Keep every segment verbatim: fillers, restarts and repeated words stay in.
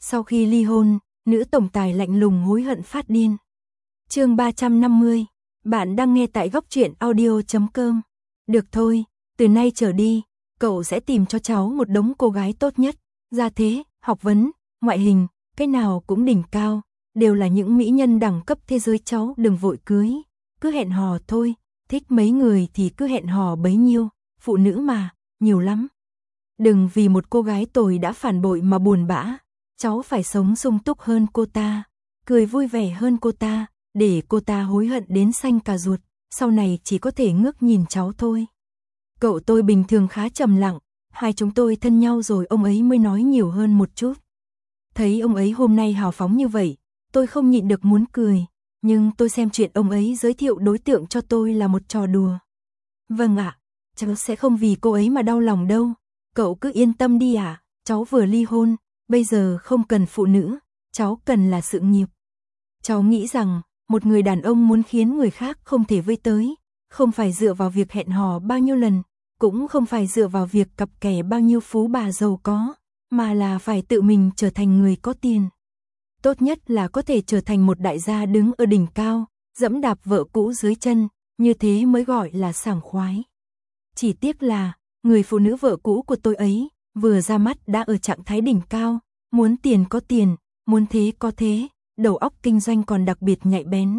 Sau khi ly hôn, nữ tổng tài lạnh lùng hối hận phát điên. Chương ba trăm năm mươi. Bạn đang nghe tại góc truyện audio chấm com. Được thôi, từ nay trở đi, cậu sẽ tìm cho cháu một đống cô gái tốt nhất, gia thế, học vấn, ngoại hình, cái nào cũng đỉnh cao, đều là những mỹ nhân đẳng cấp thế giới, cháu đừng vội cưới, cứ hẹn hò thôi, thích mấy người thì cứ hẹn hò bấy nhiêu, phụ nữ mà, nhiều lắm. Đừng vì một cô gái tồi đã phản bội mà buồn bã, cháu phải sống sung túc hơn cô ta, cười vui vẻ hơn cô ta, để cô ta hối hận đến xanh cả ruột, sau này chỉ có thể ngước nhìn cháu thôi. Cậu tôi bình thường khá trầm lặng, hai chúng tôi thân nhau rồi ông ấy mới nói nhiều hơn một chút. Thấy ông ấy hôm nay hào phóng như vậy, tôi không nhịn được muốn cười, nhưng tôi xem chuyện ông ấy giới thiệu đối tượng cho tôi là một trò đùa. Vâng ạ, cháu sẽ không vì cô ấy mà đau lòng đâu, cậu cứ yên tâm đi ạ, cháu vừa ly hôn, bây giờ không cần phụ nữ, cháu cần là sự nghiệp. Cháu nghĩ rằng, một người đàn ông muốn khiến người khác không thể vây tới, không phải dựa vào việc hẹn hò bao nhiêu lần, cũng không phải dựa vào việc cặp kè bao nhiêu phú bà giàu có, mà là phải tự mình trở thành người có tiền. Tốt nhất là có thể trở thành một đại gia đứng ở đỉnh cao, dẫm đạp vợ cũ dưới chân, như thế mới gọi là sảng khoái. Chỉ tiếc là, người phụ nữ vợ cũ của tôi ấy, vừa ra mắt đã ở trạng thái đỉnh cao, muốn tiền có tiền, muốn thế có thế, đầu óc kinh doanh còn đặc biệt nhạy bén.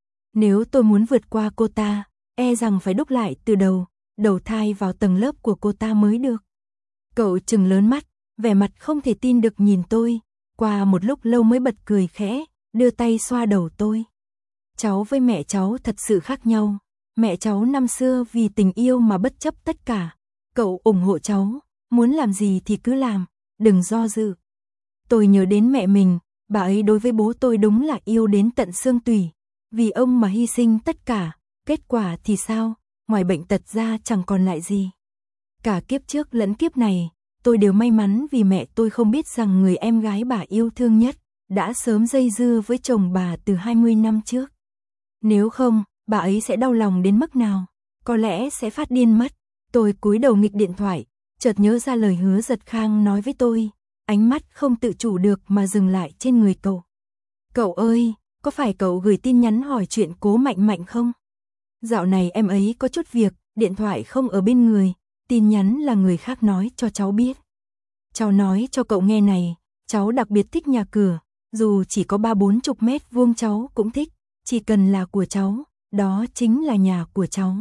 Nếu tôi muốn vượt qua cô ta, e rằng phải đúc lại từ đầu, đầu thai vào tầng lớp của cô ta mới được. Cậu trừng lớn mắt, vẻ mặt không thể tin được nhìn tôi, qua một lúc lâu mới bật cười khẽ, đưa tay xoa đầu tôi. Cháu với mẹ cháu thật sự khác nhau, mẹ cháu năm xưa vì tình yêu mà bất chấp tất cả, cậu ủng hộ cháu, muốn làm gì thì cứ làm, đừng do dự. Tôi nhớ đến mẹ mình, bà ấy đối với bố tôi đúng là yêu đến tận xương tủy, vì ông mà hy sinh tất cả, kết quả thì sao, ngoài bệnh tật ra chẳng còn lại gì. Cả kiếp trước lẫn kiếp này, tôi đều may mắn vì mẹ tôi không biết rằng người em gái bà yêu thương nhất, đã sớm dây dưa với chồng bà từ hai mươi năm trước. Nếu không, bà ấy sẽ đau lòng đến mức nào, có lẽ sẽ phát điên mất. Tôi cúi đầu nghịch điện thoại, chợt nhớ ra lời Hứa Giật Khang nói với tôi, ánh mắt không tự chủ được mà dừng lại trên người cậu. Cậu ơi, có phải cậu gửi tin nhắn hỏi chuyện Cố Mạnh Mạnh không? Dạo này em ấy có chút việc, điện thoại không ở bên người, tin nhắn là người khác nói cho cháu biết. Cháu nói cho cậu nghe này, cháu đặc biệt thích nhà cửa, dù chỉ có ba bốn chục mét vuông cháu cũng thích, chỉ cần là của cháu, đó chính là nhà của cháu.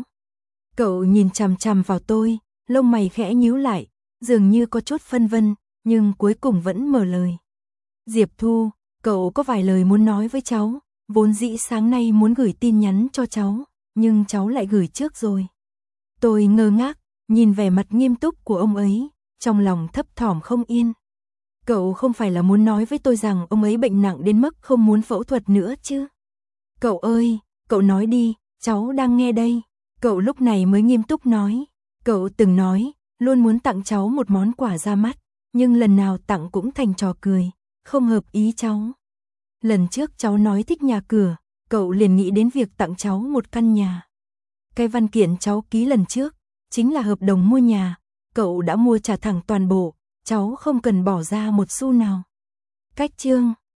Cậu nhìn chằm chằm vào tôi, lông mày khẽ nhíu lại, dường như có chút phân vân, nhưng cuối cùng vẫn mở lời. Diệp Thu, cậu có vài lời muốn nói với cháu, vốn dĩ sáng nay muốn gửi tin nhắn cho cháu, nhưng cháu lại gửi trước rồi. Tôi ngơ ngác, nhìn vẻ mặt nghiêm túc của ông ấy, trong lòng thấp thỏm không yên. Cậu không phải là muốn nói với tôi rằng ông ấy bệnh nặng đến mức không muốn phẫu thuật nữa chứ? Cậu ơi, cậu nói đi, cháu đang nghe đây. Cậu lúc này mới nghiêm túc nói. Cậu từng nói, luôn muốn tặng cháu một món quà ra mắt, nhưng lần nào tặng cũng thành trò cười, không hợp ý cháu. Lần trước cháu nói thích nhà cửa, cậu liền nghĩ đến việc tặng cháu một căn nhà. Cái văn kiện cháu ký lần trước, chính là hợp đồng mua nhà, cậu đã mua trả thẳng toàn bộ, cháu không cần bỏ ra một xu nào. Cách chương